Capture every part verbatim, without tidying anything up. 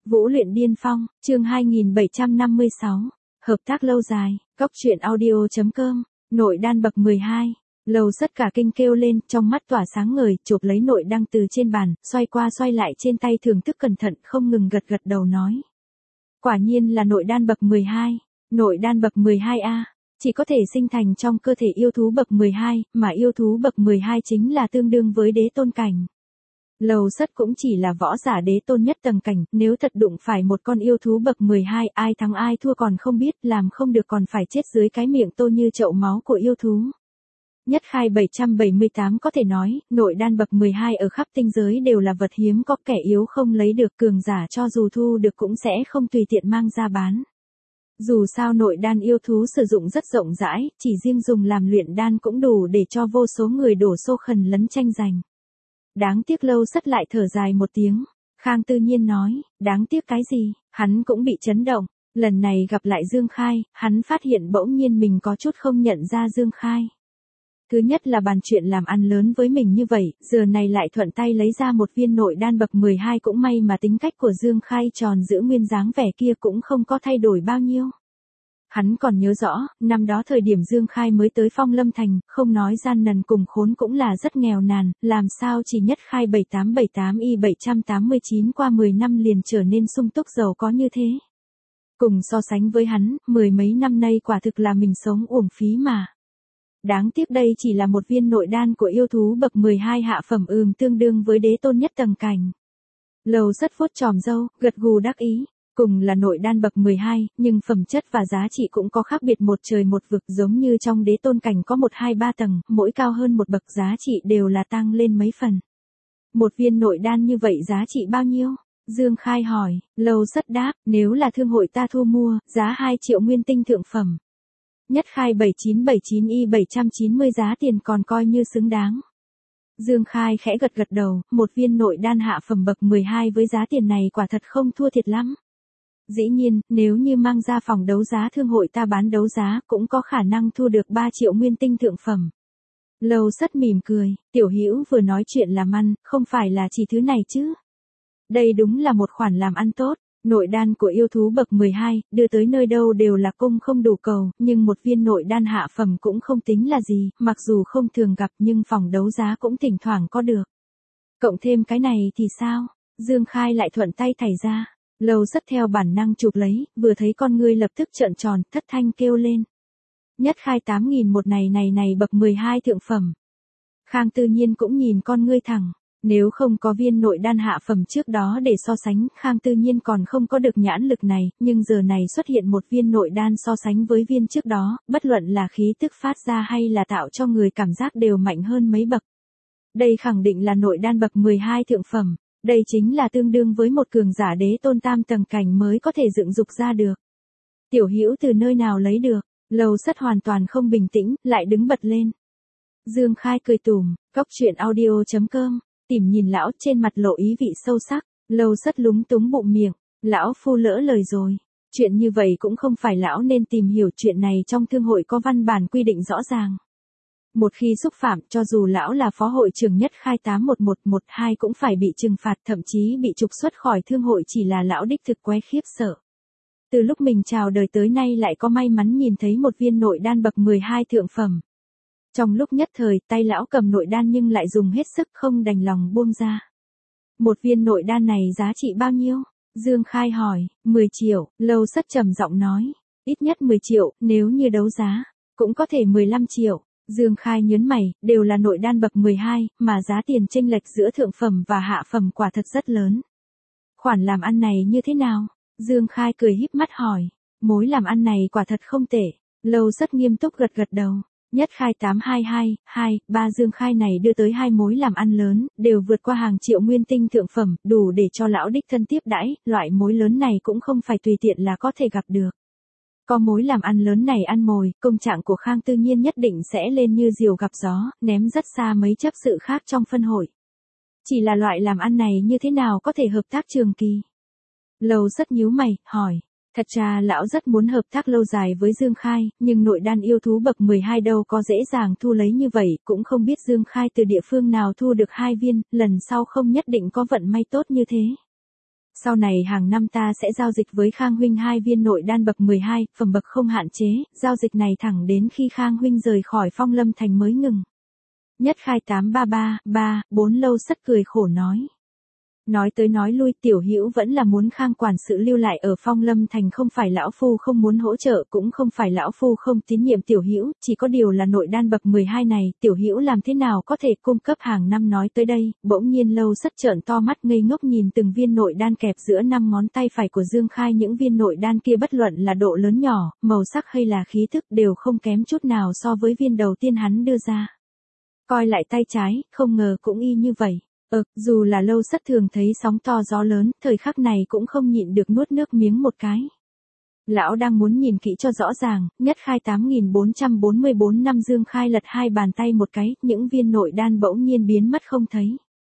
Vũ luyện điên phong, chương hai nghìn bảy trăm năm mươi sáu. Hợp tác lâu dài, Cóc truyện audio chấm com, nội đan bậc mười hai. Lầu Sất cả kinh kêu lên, trong mắt tỏa sáng ngời, chụp lấy nội đăng từ trên bàn, xoay qua xoay lại trên tay thưởng thức cẩn thận, không ngừng gật gật đầu nói. Quả nhiên là nội đan bậc mười hai, nội đan bậc mười hai a, chỉ có thể sinh thành trong cơ thể yêu thú bậc mười hai, mà yêu thú bậc mười hai chính là tương đương với đế tôn cảnh. Lầu Sất cũng chỉ là võ giả đế tôn nhất tầng cảnh, nếu thật đụng phải một con yêu thú bậc mười hai, ai thắng ai thua còn không biết, làm không được còn phải chết dưới cái miệng tô như chậu máu của yêu thú. Nhất khai bảy trăm bảy mươi tám có thể nói, nội đan bậc mười hai ở khắp tinh giới đều là vật hiếm có, kẻ yếu không lấy được, cường giả cho dù thu được cũng sẽ không tùy tiện mang ra bán. Dù sao nội đan yêu thú sử dụng rất rộng rãi, chỉ riêng dùng làm luyện đan cũng đủ để cho vô số người đổ xô khẩn lấn tranh giành. Đáng tiếc Lâu Sất lại thở dài một tiếng. Khang Tư Nhiên nói, đáng tiếc cái gì, hắn cũng bị chấn động. Lần này gặp lại Dương Khai, hắn phát hiện bỗng nhiên mình có chút không nhận ra Dương Khai. Thứ nhất là bàn chuyện làm ăn lớn với mình như vậy, giờ này lại thuận tay lấy ra một viên nội đan bậc mười hai, cũng may mà tính cách của Dương Khai tròn giữ nguyên dáng vẻ kia cũng không có thay đổi bao nhiêu. Hắn còn nhớ rõ, năm đó thời điểm Dương Khai mới tới Phong Lâm Thành, không nói gian nần cùng khốn cũng là rất nghèo nàn, làm sao chỉ nhất khai bảy tám bảy tám y bảy trăm tám mươi chín qua mười năm liền trở nên sung túc giàu có như thế. Cùng so sánh với hắn, mười mấy năm nay quả thực là mình sống uổng phí mà. Đáng tiếc đây chỉ là một viên nội đan của yêu thú bậc mười hai hạ phẩm, ừm tương đương với đế tôn nhất tầng cảnh. Lầu Sất vuốt chòm râu, gật gù đắc ý. Cùng là nội đan bậc mười hai, nhưng phẩm chất và giá trị cũng có khác biệt một trời một vực, giống như trong đế tôn cảnh có một hai ba tầng, mỗi cao hơn một bậc giá trị đều là tăng lên mấy phần. Một viên nội đan như vậy giá trị bao nhiêu? Dương Khai hỏi. Lầu Sất đáp, nếu là thương hội ta thu mua, giá hai triệu nguyên tinh thượng phẩm. Nhất khai bảy chín bảy chín y bảy trăm chín mươi giá tiền còn coi như xứng đáng. Dương Khai khẽ gật gật đầu, một viên nội đan hạ phẩm bậc mười hai với giá tiền này quả thật không thua thiệt lắm. Dĩ nhiên, nếu như mang ra phòng đấu giá thương hội ta bán đấu giá, cũng có khả năng thu được ba triệu nguyên tinh thượng phẩm. Lầu Sất mỉm cười, Tiểu Hữu vừa nói chuyện làm ăn, không phải là chỉ thứ này chứ. Đây đúng là một khoản làm ăn tốt, nội đan của yêu thú bậc mười hai, đưa tới nơi đâu đều là cung không đủ cầu, nhưng một viên nội đan hạ phẩm cũng không tính là gì, mặc dù không thường gặp nhưng phòng đấu giá cũng thỉnh thoảng có được. Cộng thêm cái này thì sao? Dương Khai lại thuận tay thảy ra. Lầu Sất theo bản năng chụp lấy, vừa thấy con ngươi lập tức trợn tròn, thất thanh kêu lên. Nhất khai tám nghìn một này này này bậc mười hai thượng phẩm. Khang Tư Nhiên cũng nhìn con ngươi thẳng. Nếu không có viên nội đan hạ phẩm trước đó để so sánh, Khang Tư Nhiên còn không có được nhãn lực này, nhưng giờ này xuất hiện một viên nội đan so sánh với viên trước đó, bất luận là khí tức phát ra hay là tạo cho người cảm giác đều mạnh hơn mấy bậc. Đây khẳng định là nội đan bậc mười hai thượng phẩm. Đây chính là tương đương với một cường giả đế tôn tam tầng cảnh mới có thể dựng dục ra được. Tiểu Hữu từ nơi nào lấy được? Lầu Sất hoàn toàn không bình tĩnh, lại đứng bật lên. Dương Khai cười tủm, Cóc truyện audio chấm com, tìm nhìn lão trên mặt lộ ý vị sâu sắc. Lầu Sất lúng túng bụng miệng, lão phu lỡ lời rồi. Chuyện như vậy cũng không phải lão nên tìm hiểu, chuyện này trong thương hội có văn bản quy định rõ ràng. Một khi xúc phạm, cho dù lão là phó hội trưởng nhất khai tám một một một hai cũng phải bị trừng phạt, thậm chí bị trục xuất khỏi thương hội, chỉ là lão đích thực quái khiếp sợ. Từ lúc mình chào đời tới nay lại có may mắn nhìn thấy một viên nội đan bậc mười hai thượng phẩm. Trong lúc nhất thời, tay lão cầm nội đan nhưng lại dùng hết sức không đành lòng buông ra. Một viên nội đan này giá trị bao nhiêu? Dương Khai hỏi. mười triệu, Lầu Sất trầm giọng nói. Ít nhất mười triệu, nếu như đấu giá, cũng có thể mười lăm triệu. Dương Khai nhớn mày, đều là nội đan bậc mười hai, mà giá tiền chênh lệch giữa thượng phẩm và hạ phẩm quả thật rất lớn. Khoản làm ăn này như thế nào? Dương Khai cười híp mắt hỏi. Mối làm ăn này quả thật không tệ. Lầu Sất nghiêm túc gật gật đầu. Nhất khai tám hai hai, hai, ba Dương Khai này đưa tới hai mối làm ăn lớn, đều vượt qua hàng triệu nguyên tinh thượng phẩm, đủ để cho lão đích thân tiếp đãi, loại mối lớn này cũng không phải tùy tiện là có thể gặp được. Có mối làm ăn lớn này ăn mồi, công trạng của Khang Tư Nhiên nhất định sẽ lên như diều gặp gió, ném rất xa mấy chấp sự khác trong phân hội. Chỉ là loại làm ăn này như thế nào có thể hợp tác trường kỳ? Lầu Sất nhíu mày, hỏi. Thật ra lão rất muốn hợp tác lâu dài với Dương Khai, nhưng nội đan yêu thú bậc mười hai đâu có dễ dàng thu lấy như vậy, cũng không biết Dương Khai từ địa phương nào thu được hai viên, lần sau không nhất định có vận may tốt như thế. Sau này hàng năm ta sẽ giao dịch với Khang huynh hai viên nội đan bậc mười hai, phẩm bậc không hạn chế, giao dịch này thẳng đến khi Khang huynh rời khỏi Phong Lâm Thành mới ngừng. Nhất Khai tám ba ba, ba, bốn Lâu Sất cười khổ nói. Nói tới nói lui Tiểu Hữu vẫn là muốn Khang quản sự lưu lại ở Phong Lâm Thành, không phải lão phu không muốn hỗ trợ, cũng không phải lão phu không tín nhiệm Tiểu Hữu, chỉ có điều là nội đan bậc mười hai này, Tiểu Hữu làm thế nào có thể cung cấp hàng năm. Nói tới đây, bỗng nhiên Lâu Sất trợn to mắt ngây ngốc nhìn từng viên nội đan kẹp giữa năm ngón tay phải của Dương Khai, những viên nội đan kia bất luận là độ lớn nhỏ, màu sắc hay là khí thức đều không kém chút nào so với viên đầu tiên hắn đưa ra. Coi lại tay trái, không ngờ cũng y như vậy. Ờ, dù là Lâu Sất thường thấy sóng to gió lớn, thời khắc này cũng không nhịn được nuốt nước miếng một cái. Lão đang muốn nhìn kỹ cho rõ ràng, Nhất Khai tám nghìn bốn trăm bốn mươi bốn năm Dương Khai lật hai bàn tay một cái, những viên nội đan bỗng nhiên biến mất không thấy.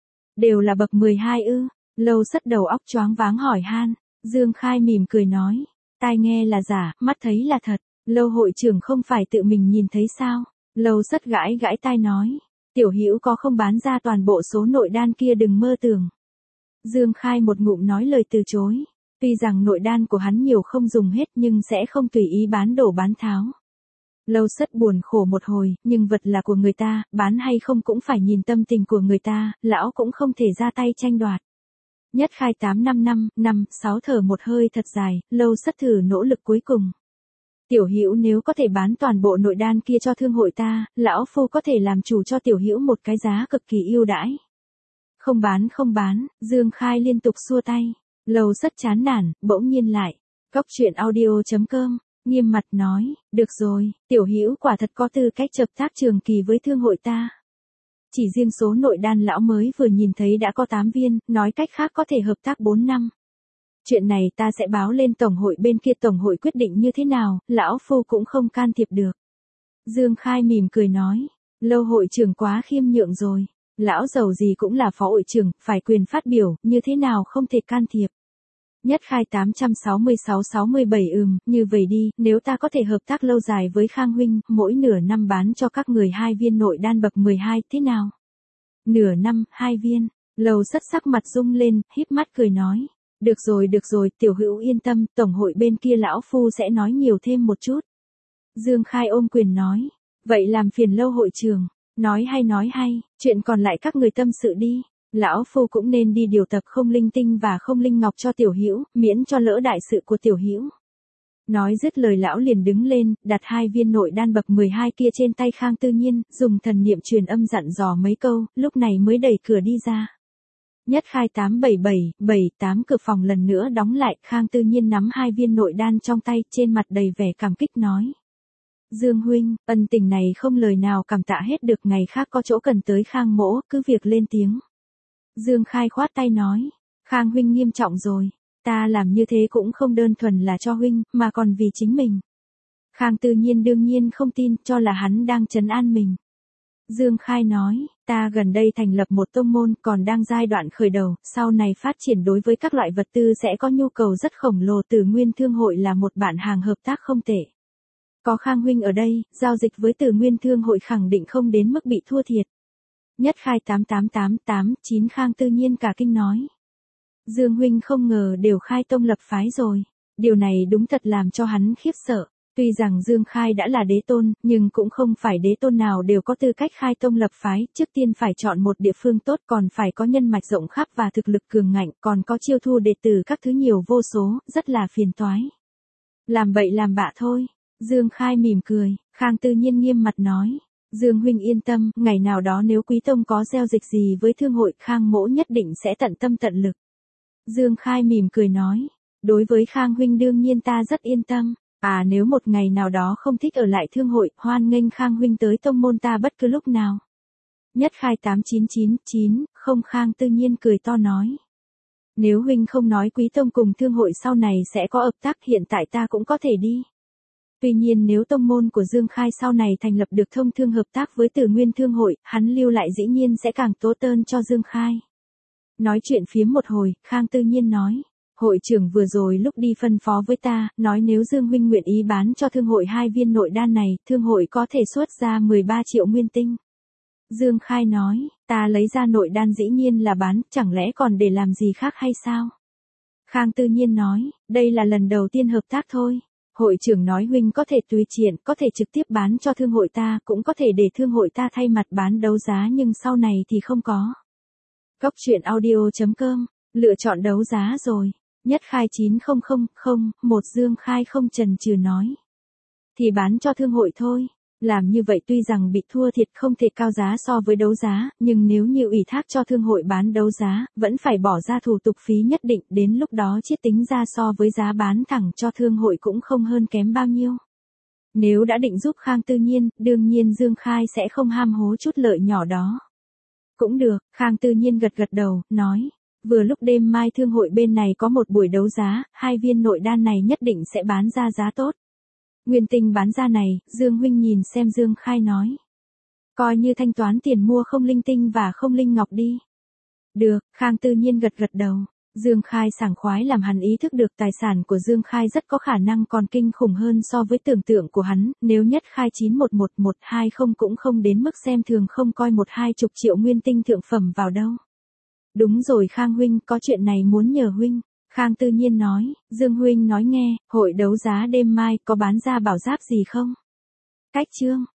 Đều là bậc mười hai ư? Lâu Sất đầu óc choáng váng hỏi han. Dương Khai mỉm cười nói, tai nghe là giả, mắt thấy là thật. Lâu hội trưởng không phải tự mình nhìn thấy sao? Lâu Sất gãi gãi tai nói. Tiểu Hữu có không bán ra toàn bộ số nội đan kia đừng mơ tưởng. Dương Khai một ngụm nói lời từ chối. Tuy rằng nội đan của hắn nhiều không dùng hết nhưng sẽ không tùy ý bán đổ bán tháo. Lâu Sất buồn khổ một hồi, nhưng vật là của người ta, bán hay không cũng phải nhìn tâm tình của người ta, lão cũng không thể ra tay tranh đoạt. Nhất Khai tám năm năm, năm, sáu thở một hơi thật dài, Lâu Sất thử nỗ lực cuối cùng. Tiểu Hữu nếu có thể bán toàn bộ nội đan kia cho thương hội ta, lão phu có thể làm chủ cho Tiểu Hữu một cái giá cực kỳ ưu đãi. Không bán không bán, Dương Khai liên tục xua tay. Lâu Sất chán nản, bỗng nhiên lại. Cóc truyện audio chấm com, nghiêm mặt nói, được rồi, Tiểu Hữu quả thật có tư cách hợp tác trường kỳ với thương hội ta. Chỉ riêng số nội đan lão mới vừa nhìn thấy đã có tám viên, nói cách khác có thể hợp tác bốn năm. Chuyện này ta sẽ báo lên tổng hội bên kia, tổng hội quyết định như thế nào, lão phu cũng không can thiệp được. Dương Khai mỉm cười nói, Lâu hội trưởng quá khiêm nhượng rồi, lão giàu gì cũng là phó hội trưởng, phải quyền phát biểu, như thế nào không thể can thiệp. Nhất Khai tám sáu sáu sáu bảy ừm, như vậy đi, nếu ta có thể hợp tác lâu dài với Khang huynh, mỗi nửa năm bán cho các người hai viên nội đan bậc mười hai, thế nào? Nửa năm, hai viên, Lâu Sất sắc mặt rung lên, híp mắt cười nói. Được rồi được rồi, Tiểu Hữu yên tâm, tổng hội bên kia lão phu sẽ nói nhiều thêm một chút. Dương Khai ôm quyền nói, vậy làm phiền Lâu hội trưởng, nói hay nói hay, chuyện còn lại các người tâm sự đi, lão phu cũng nên đi điều tập không linh tinh và không linh ngọc cho Tiểu Hữu, miễn cho lỡ đại sự của Tiểu Hữu. Nói dứt lời lão liền đứng lên, đặt hai viên nội đan bậc mười hai kia trên tay Khang Tư Nhiên, dùng thần niệm truyền âm dặn dò mấy câu, lúc này mới đẩy cửa đi ra. Nhất Khai tám bảy bảy, bảy, tám cửa phòng lần nữa đóng lại, Khang Tư Nhiên nắm hai viên nội đan trong tay, trên mặt đầy vẻ cảm kích nói. Dương huynh, ân tình này không lời nào cảm tạ hết được, ngày khác có chỗ cần tới Khang mỗ, cứ việc lên tiếng. Dương Khai khoát tay nói, Khang huynh nghiêm trọng rồi, ta làm như thế cũng không đơn thuần là cho huynh, mà còn vì chính mình. Khang Tư Nhiên đương nhiên không tin, cho là hắn đang trấn an mình. Dương Khai nói, ta gần đây thành lập một tông môn, còn đang giai đoạn khởi đầu, sau này phát triển đối với các loại vật tư sẽ có nhu cầu rất khổng lồ, Tử Nguyên Thương hội là một bạn hàng hợp tác không tệ. Có Khang huynh ở đây, giao dịch với Tử Nguyên Thương hội khẳng định không đến mức bị thua thiệt. Nhất Khai tám tám tám tám chín Khang Tư Nhiên cả kinh nói. Dương huynh không ngờ đều khai tông lập phái rồi, điều này đúng thật làm cho hắn khiếp sợ. Tuy rằng Dương Khai đã là đế tôn, nhưng cũng không phải đế tôn nào đều có tư cách khai tông lập phái, trước tiên phải chọn một địa phương tốt, còn phải có nhân mạch rộng khắp và thực lực cường ngạnh, còn có chiêu thu đệ tử các thứ nhiều vô số, rất là phiền toái. Làm bậy làm bạ thôi, Dương Khai mỉm cười, Khang Tư Nhiên nghiêm mặt nói, Dương huynh yên tâm, ngày nào đó nếu Quý tông có giao dịch gì với thương hội, Khang mỗ nhất định sẽ tận tâm tận lực. Dương Khai mỉm cười nói, đối với Khang huynh đương nhiên ta rất yên tâm. À nếu một ngày nào đó không thích ở lại thương hội, hoan nghênh Khang huynh tới tông môn ta bất cứ lúc nào. Nhất Khai tám chín chín chín, không Khang Tư Nhiên cười to nói. Nếu huynh không nói Quý tông cùng thương hội sau này sẽ có hợp tác, hiện tại ta cũng có thể đi. Tuy nhiên nếu tông môn của Dương Khai sau này thành lập được thông thương hợp tác với Tử Nguyên Thương hội, hắn lưu lại dĩ nhiên sẽ càng tố tơn cho Dương Khai. Nói chuyện phiếm một hồi, Khang Tư Nhiên nói. Hội trưởng vừa rồi lúc đi phân phó với ta, nói nếu Dương huynh nguyện ý bán cho thương hội hai viên nội đan này, thương hội có thể xuất ra mười ba triệu nguyên tinh. Dương Khai nói, ta lấy ra nội đan dĩ nhiên là bán, chẳng lẽ còn để làm gì khác hay sao? Khang Tư Nhiên nói, đây là lần đầu tiên hợp tác thôi. Hội trưởng nói huynh có thể tùy tiện, có thể trực tiếp bán cho thương hội ta, cũng có thể để thương hội ta thay mặt bán đấu giá nhưng sau này thì không có. Cốc truyện audio chấm com, lựa chọn đấu giá rồi. Nhất Khai chín không không không, một Dương Khai không chần chừ nói. Thì bán cho thương hội thôi. Làm như vậy tuy rằng bị thua thiệt không thể cao giá so với đấu giá, nhưng nếu như ủy thác cho thương hội bán đấu giá, vẫn phải bỏ ra thủ tục phí nhất định, đến lúc đó chiết tính ra so với giá bán thẳng cho thương hội cũng không hơn kém bao nhiêu. Nếu đã định giúp Khang Tư Nhiên, đương nhiên Dương Khai sẽ không ham hố chút lợi nhỏ đó. Cũng được, Khang Tư Nhiên gật gật đầu, nói. Vừa lúc đêm mai thương hội bên này có một buổi đấu giá, hai viên nội đan này nhất định sẽ bán ra giá tốt. Nguyên tinh bán ra này, Dương huynh nhìn xem, Dương Khai nói. Coi như thanh toán tiền mua không linh tinh và không linh ngọc đi. Được, Khang Tư Nhiên gật gật đầu. Dương Khai sảng khoái làm hắn ý thức được tài sản của Dương Khai rất có khả năng còn kinh khủng hơn so với tưởng tượng của hắn, nếu Nhất Khai chín một một một hai không cũng không đến mức xem thường không coi một hai chục triệu nguyên tinh thượng phẩm vào đâu. Đúng rồi Khang huynh, có chuyện này muốn nhờ huynh. Khang Tư Nhiên nói, Dương huynh nói nghe, hội đấu giá đêm mai có bán ra bảo giáp gì không? Cách chương